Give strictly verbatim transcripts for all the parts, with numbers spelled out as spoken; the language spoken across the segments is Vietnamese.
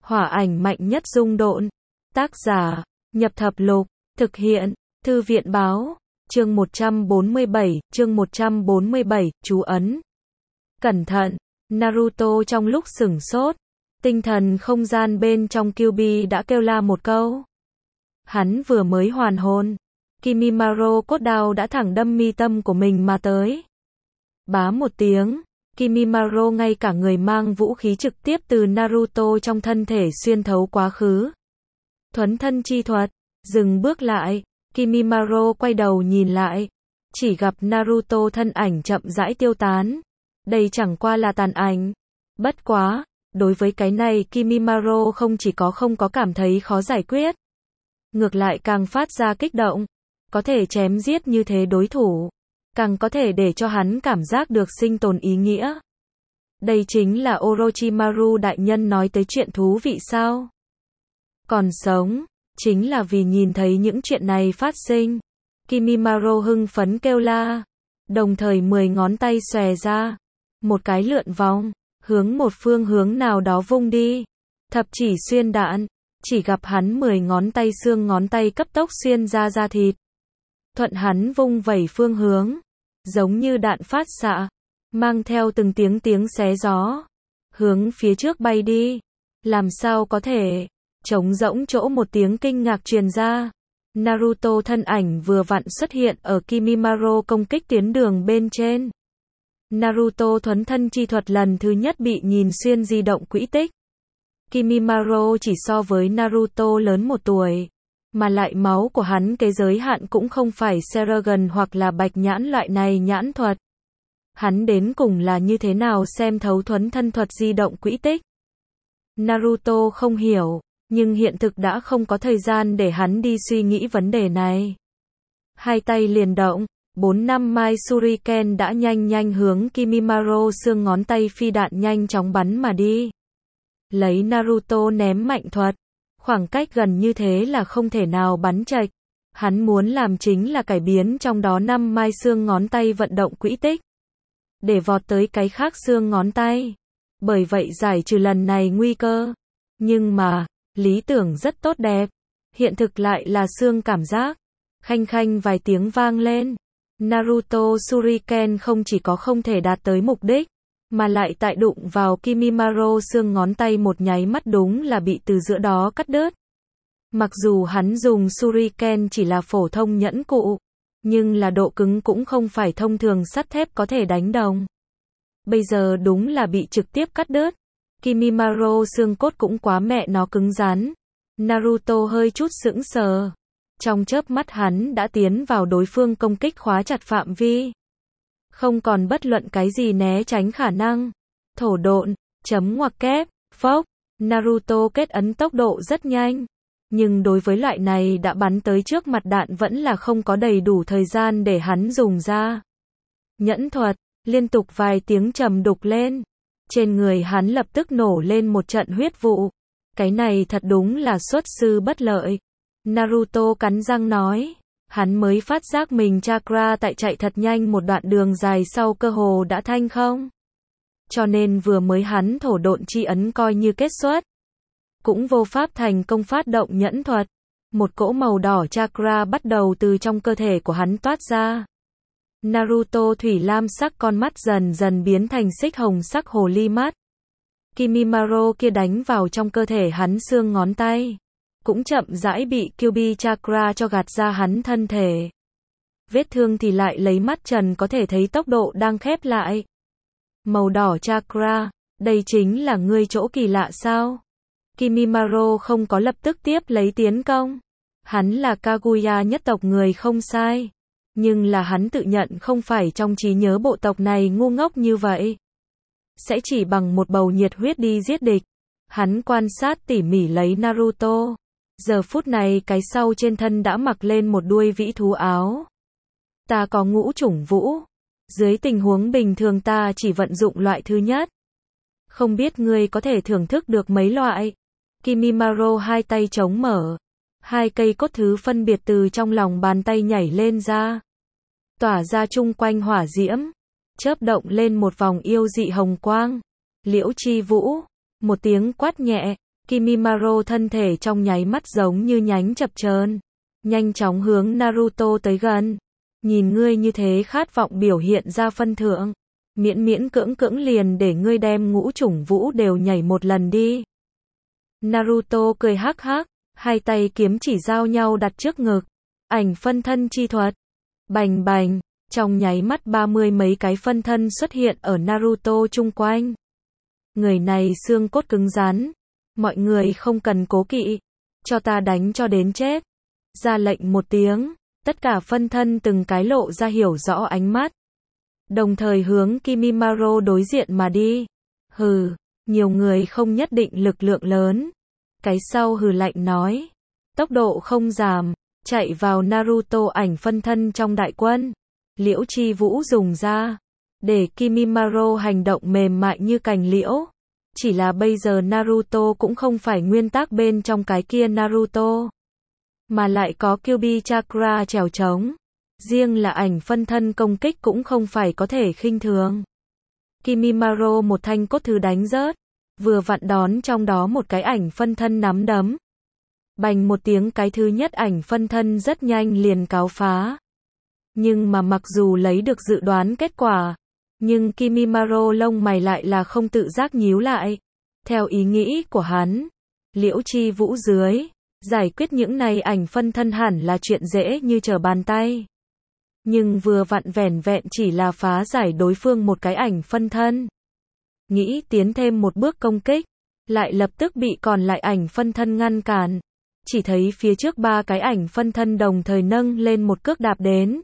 Hỏa ảnh mạnh nhất dung độn. Tác giả, Nhập Thập Lục, thực hiện, Thư viện báo, chương một trăm bốn mươi bảy, chương một trăm bốn mươi bảy, chú ấn. Cẩn thận, Naruto trong lúc sửng sốt, tinh thần không gian bên trong Kyuubi đã kêu la một câu. Hắn vừa mới hoàn hồn, Kimimaro cốt đao đã thẳng đâm mi tâm của mình mà tới. Bá một tiếng, Kimimaro ngay cả người mang vũ khí trực tiếp từ Naruto trong thân thể xuyên thấu quá khứ. Thuấn thân chi thuật, dừng bước lại, Kimimaro quay đầu nhìn lại, chỉ gặp Naruto thân ảnh chậm rãi tiêu tán. Đây chẳng qua là tàn ảnh. Bất quá, đối với cái này Kimimaro không chỉ có không có cảm thấy khó giải quyết, ngược lại càng phát ra kích động. Có thể chém giết như thế đối thủ, càng có thể để cho hắn cảm giác được sinh tồn ý nghĩa. Đây chính là Orochimaru đại nhân nói tới chuyện thú vị sao? Còn sống, chính là vì nhìn thấy những chuyện này phát sinh. Kimimaro hưng phấn kêu la, đồng thời mười ngón tay xòe ra, một cái lượn vòng, hướng một phương hướng nào đó vung đi. Thập chỉ xuyên đạn, chỉ gặp hắn mười ngón tay xương ngón tay cấp tốc xuyên ra da thịt. Thuận hắn vung vẩy phương hướng, giống như đạn phát xạ, mang theo từng tiếng tiếng xé gió, hướng phía trước bay đi. Làm sao có thể? Trống rỗng chỗ một tiếng kinh ngạc truyền ra. Naruto thân ảnh vừa vặn xuất hiện ở Kimimaro công kích tuyến đường bên trên. Naruto thuấn thân chi thuật lần thứ nhất bị nhìn xuyên di động quỹ tích. Kimimaro chỉ so với Naruto lớn một tuổi, mà lại máu của hắn cái giới hạn cũng không phải Sharingan hoặc là bạch nhãn loại này nhãn thuật. Hắn đến cùng là như thế nào xem thấu thuấn thân thuật di động quỹ tích? Naruto không hiểu, nhưng hiện thực đã không có thời gian để hắn đi suy nghĩ vấn đề này. Hai tay liền động, bốn năm mai Shuriken đã nhanh nhanh hướng Kimimaro xương ngón tay phi đạn nhanh chóng bắn mà đi. Lấy Naruto ném mạnh thuật, khoảng cách gần như thế là không thể nào bắn chệch. Hắn muốn làm chính là cải biến trong đó năm mai xương ngón tay vận động quỹ tích, để vọt tới cái khác xương ngón tay. Bởi vậy giải trừ lần này nguy cơ. Nhưng mà, lý tưởng rất tốt đẹp, hiện thực lại là xương cảm giác. Khanh khanh vài tiếng vang lên. Naruto Shuriken không chỉ có không thể đạt tới mục đích, mà lại tại đụng vào Kimimaro xương ngón tay một nháy mắt đúng là bị từ giữa đó cắt đứt. Mặc dù hắn dùng Shuriken chỉ là phổ thông nhẫn cụ, nhưng là độ cứng cũng không phải thông thường sắt thép có thể đánh đồng. Bây giờ đúng là bị trực tiếp cắt đứt. Kimimaro xương cốt cũng quá mẹ nó cứng rắn. Naruto hơi chút sững sờ. Trong chớp mắt hắn đã tiến vào đối phương công kích khóa chặt phạm vi. Không còn bất luận cái gì né tránh khả năng. Thổ độn, chấm ngoặc kép, phốc. Naruto kết ấn tốc độ rất nhanh. Nhưng đối với loại này đã bắn tới trước mặt đạn vẫn là không có đầy đủ thời gian để hắn dùng ra. Nhẫn thuật, liên tục vài tiếng trầm đục lên. Trên người hắn lập tức nổ lên một trận huyết vụ. Cái này thật đúng là xuất sư bất lợi. Naruto cắn răng nói. Hắn mới phát giác mình chakra tại chạy thật nhanh một đoạn đường dài sau cơ hồ đã thanh không. Cho nên vừa mới hắn thổ độn chi ấn coi như kết xuất. Cũng vô pháp thành công phát động nhẫn thuật. Một cỗ màu đỏ chakra bắt đầu từ trong cơ thể của hắn toát ra. Naruto thủy lam sắc con mắt dần dần biến thành xích hồng sắc hồ ly mắt. Kimimaro kia đánh vào trong cơ thể hắn xương ngón tay, cũng chậm rãi bị Kyuubi chakra cho gạt ra hắn thân thể. Vết thương thì lại lấy mắt trần có thể thấy tốc độ đang khép lại. Màu đỏ chakra, đây chính là ngươi chỗ kỳ lạ sao? Kimimaro không có lập tức tiếp lấy tiến công. Hắn là Kaguya nhất tộc người không sai. Nhưng là hắn tự nhận không phải trong trí nhớ bộ tộc này ngu ngốc như vậy. Sẽ chỉ bằng một bầu nhiệt huyết đi giết địch. Hắn quan sát tỉ mỉ lấy Naruto. Giờ phút này cái sau trên thân đã mặc lên một đuôi vĩ thú áo. Ta có ngũ chủng vũ. Dưới tình huống bình thường ta chỉ vận dụng loại thứ nhất. Không biết ngươi có thể thưởng thức được mấy loại. Kimimaro hai tay chống mở. Hai cây cốt thứ phân biệt từ trong lòng bàn tay nhảy lên ra. Tỏa ra chung quanh hỏa diễm. Chớp động lên một vòng yêu dị hồng quang. Liễu chi vũ. Một tiếng quát nhẹ. Kimimaro thân thể trong nháy mắt giống như nhánh chập chờn, nhanh chóng hướng Naruto tới gần. Nhìn ngươi như thế khát vọng biểu hiện ra phân thượng, miễn miễn cưỡng cưỡng liền để ngươi đem ngũ chủng vũ đều nhảy một lần đi. Naruto cười hắc hắc, hai tay kiếm chỉ giao nhau đặt trước ngực. Ảnh phân thân chi thuật. Bành bành, trong nháy mắt ba mươi mấy cái phân thân xuất hiện ở Naruto chung quanh. Người này xương cốt cứng rắn, mọi người không cần cố kỵ, cho ta đánh cho đến chết. Ra lệnh một tiếng, tất cả phân thân từng cái lộ ra hiểu rõ ánh mắt, đồng thời hướng Kimimaro đối diện mà đi. Hừ, nhiều người không nhất định lực lượng lớn. Cái sau hừ lạnh nói, tốc độ không giảm, chạy vào Naruto ảnh phân thân trong đại quân. Liễu Chi Vũ dùng ra, để Kimimaro hành động mềm mại như cành liễu. Chỉ là bây giờ Naruto cũng không phải nguyên tắc bên trong cái kia Naruto, mà lại có Kyuubi Chakra trèo trống. Riêng là ảnh phân thân công kích cũng không phải có thể khinh thường. Kimimaro một thanh cốt thứ đánh rớt, vừa vặn đón trong đó một cái ảnh phân thân nắm đấm. Bành một tiếng, cái thứ nhất ảnh phân thân rất nhanh liền cáo phá. Nhưng mà mặc dù lấy được dự đoán kết quả, nhưng Kimimaro lông mày lại là không tự giác nhíu lại. Theo ý nghĩ của hắn, Liễu Chi Vũ dưới, giải quyết những này ảnh phân thân hẳn là chuyện dễ như trở bàn tay. Nhưng vừa vặn vẻn vẹn chỉ là phá giải đối phương một cái ảnh phân thân. Nghĩ tiến thêm một bước công kích, lại lập tức bị còn lại ảnh phân thân ngăn cản. Chỉ thấy phía trước ba cái ảnh phân thân đồng thời nâng lên một cước đạp đến.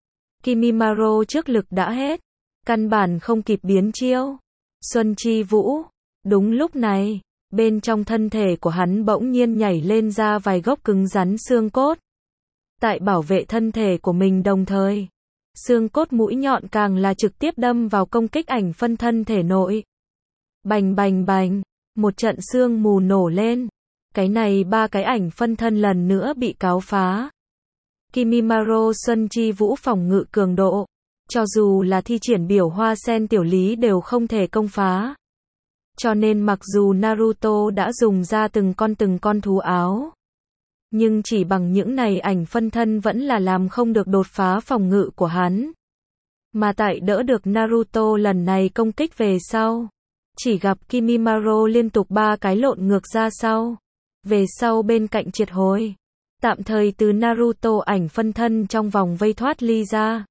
Kimimaro trước lực đã hết, căn bản không kịp biến chiêu. Xuân Chi Vũ, đúng lúc này, bên trong thân thể của hắn bỗng nhiên nhảy lên ra vài gốc cứng rắn xương cốt. Tại bảo vệ thân thể của mình đồng thời, xương cốt mũi nhọn càng là trực tiếp đâm vào công kích ảnh phân thân thể nội. Bành bành bành, một trận xương mù nổ lên. Cái này ba cái ảnh phân thân lần nữa bị cáo phá. Kimimaro Xuân Chi Vũ phòng ngự cường độ, cho dù là thi triển biểu hoa sen tiểu lý đều không thể công phá. Cho nên mặc dù Naruto đã dùng ra từng con từng con thú áo, nhưng chỉ bằng những này ảnh phân thân vẫn là làm không được đột phá phòng ngự của hắn. Mà tại đỡ được Naruto lần này công kích về sau, chỉ gặp Kimimaro liên tục ba cái lộn ngược ra sau. Về sau bên cạnh triệt hồi, tạm thời từ Naruto ảnh phân thân trong vòng vây thoát ly ra.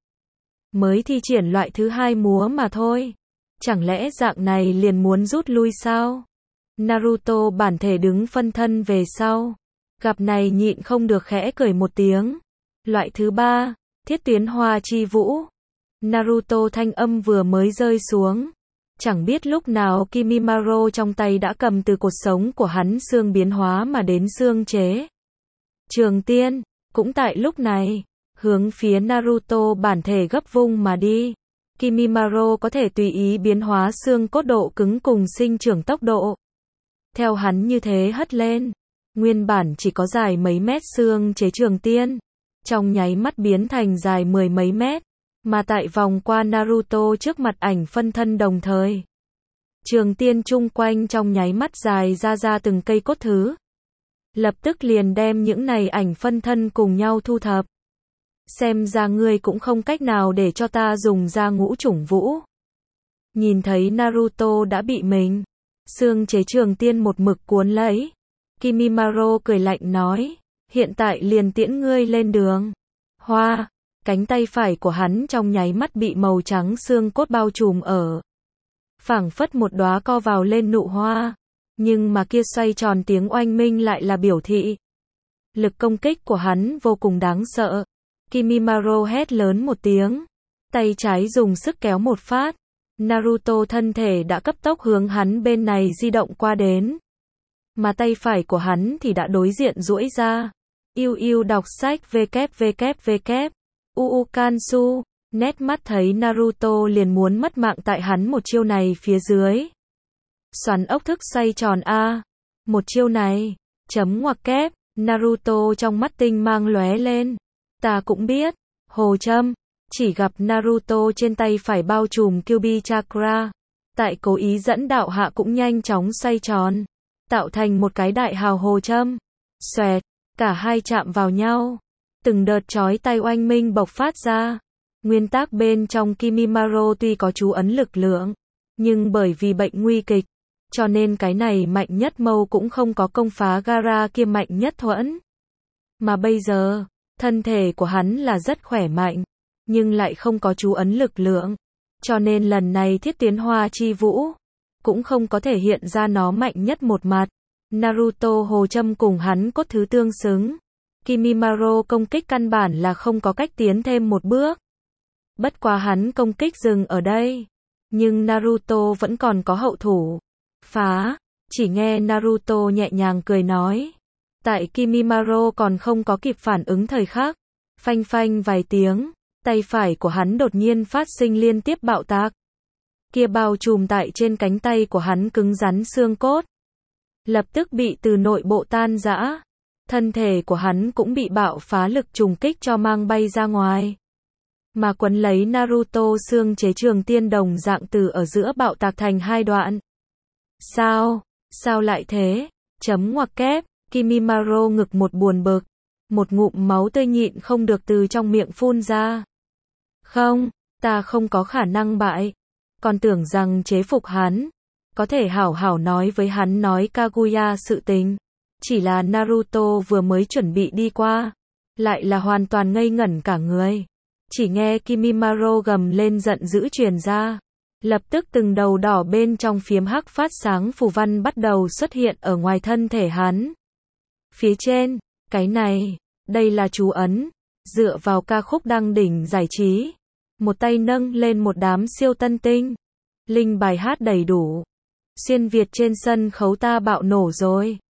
Mới thi triển loại thứ hai múa mà thôi. Chẳng lẽ dạng này liền muốn rút lui sao? Naruto bản thể đứng phân thân về sau. Gặp này nhịn không được khẽ cười một tiếng. Loại thứ ba, thiết tuyến hoa chi vũ. Naruto thanh âm vừa mới rơi xuống. Chẳng biết lúc nào Kimimaro trong tay đã cầm từ cột sống của hắn xương biến hóa mà đến xương chế. Trường tiên, cũng tại lúc này, hướng phía Naruto bản thể gấp vung mà đi. Kimimaro có thể tùy ý biến hóa xương cốt độ cứng cùng sinh trưởng tốc độ. Theo hắn như thế hất lên, nguyên bản chỉ có dài mấy mét xương chế trường tiên, trong nháy mắt biến thành dài mười mấy mét. Mà tại vòng qua Naruto trước mặt ảnh phân thân đồng thời, trường tiên chung quanh trong nháy mắt dài ra ra từng cây cốt thứ. Lập tức liền đem những này ảnh phân thân cùng nhau thu thập. Xem ra ngươi cũng không cách nào để cho ta dùng ra ngũ chủng vũ. Nhìn thấy Naruto đã bị mình xương chế trường tiên một mực cuốn lấy, Kimimaro cười lạnh nói, hiện tại liền tiễn ngươi lên đường. Hoa, cánh tay phải của hắn trong nháy mắt bị màu trắng xương cốt bao trùm ở. Phảng phất một đóa co vào lên nụ hoa, nhưng mà kia xoay tròn tiếng oanh minh lại là biểu thị. Lực công kích của hắn vô cùng đáng sợ. Kimimaro hét lớn một tiếng, tay trái dùng sức kéo một phát. Naruto thân thể đã cấp tốc hướng hắn bên này di động qua đến. Mà tay phải của hắn thì đã đối diện duỗi ra. Yêu yêu đọc sách www. Uu Kansu, nét mắt thấy Naruto liền muốn mất mạng tại hắn một chiêu này phía dưới. Xoắn ốc thức xoay tròn A. Một chiêu này, chấm ngoặc kép, Naruto trong mắt tinh mang lóe lên. Ta cũng biết, hồ châm, chỉ gặp Naruto trên tay phải bao trùm Kyuubi Chakra. Tại cố ý dẫn đạo hạ cũng nhanh chóng xoay tròn. tạo thành một cái đại hào hồ châm. Xoẹt, cả hai chạm vào nhau. Từng đợt chói tai oanh minh bộc phát ra. Nguyên tắc bên trong Kimimaro tuy có chú ấn lực lượng, nhưng bởi vì bệnh nguy kịch, cho nên cái này mạnh nhất mâu cũng không có công phá Gaara kia mạnh nhất thuẫn. Mà bây giờ, thân thể của hắn là rất khỏe mạnh, nhưng lại không có chú ấn lực lượng. Cho nên lần này thiết tiến hoa chi vũ, cũng không có thể hiện ra nó mạnh nhất một mặt. Naruto hồ châm cùng hắn cốt thứ tương xứng. Kimimaro công kích căn bản là không có cách tiến thêm một bước. Bất quá hắn công kích dừng ở đây. Nhưng Naruto vẫn còn có hậu thủ. Phá, chỉ nghe Naruto nhẹ nhàng cười nói. Tại Kimimaro còn không có kịp phản ứng thời khắc. Phanh phanh vài tiếng, tay phải của hắn đột nhiên phát sinh liên tiếp bạo tạc. Kia bao trùm tại trên cánh tay của hắn cứng rắn xương cốt. Lập tức bị từ nội bộ tan rã. Thân thể của hắn cũng bị bạo phá lực trùng kích cho mang bay ra ngoài. Mà quấn lấy Naruto xương chế trường tiên đồng dạng từ ở giữa bạo tạc thành hai đoạn. Sao? Sao lại thế? Chấm ngoặc kép, Kimimaro ngực một buồn bực. Một ngụm máu tươi nhịn không được từ trong miệng phun ra. Không, ta không có khả năng bại. Còn tưởng rằng chế phục hắn. Có thể hảo hảo nói với hắn nói Kaguya sự tình. Chỉ là Naruto vừa mới chuẩn bị đi qua. Lại là hoàn toàn ngây ngẩn cả người. Chỉ nghe Kimimaro gầm lên giận dữ truyền ra. Lập tức từng đầu đỏ bên trong phiếm hắc phát sáng phù văn bắt đầu xuất hiện ở ngoài thân thể hắn. Phía trên, cái này, đây là chú ấn. Dựa vào ca khúc đăng đỉnh giải trí. Một tay nâng lên một đám siêu tân tinh. Linh bài hát đầy đủ. Xuyên Việt trên sân khấu ta bạo nổ rồi.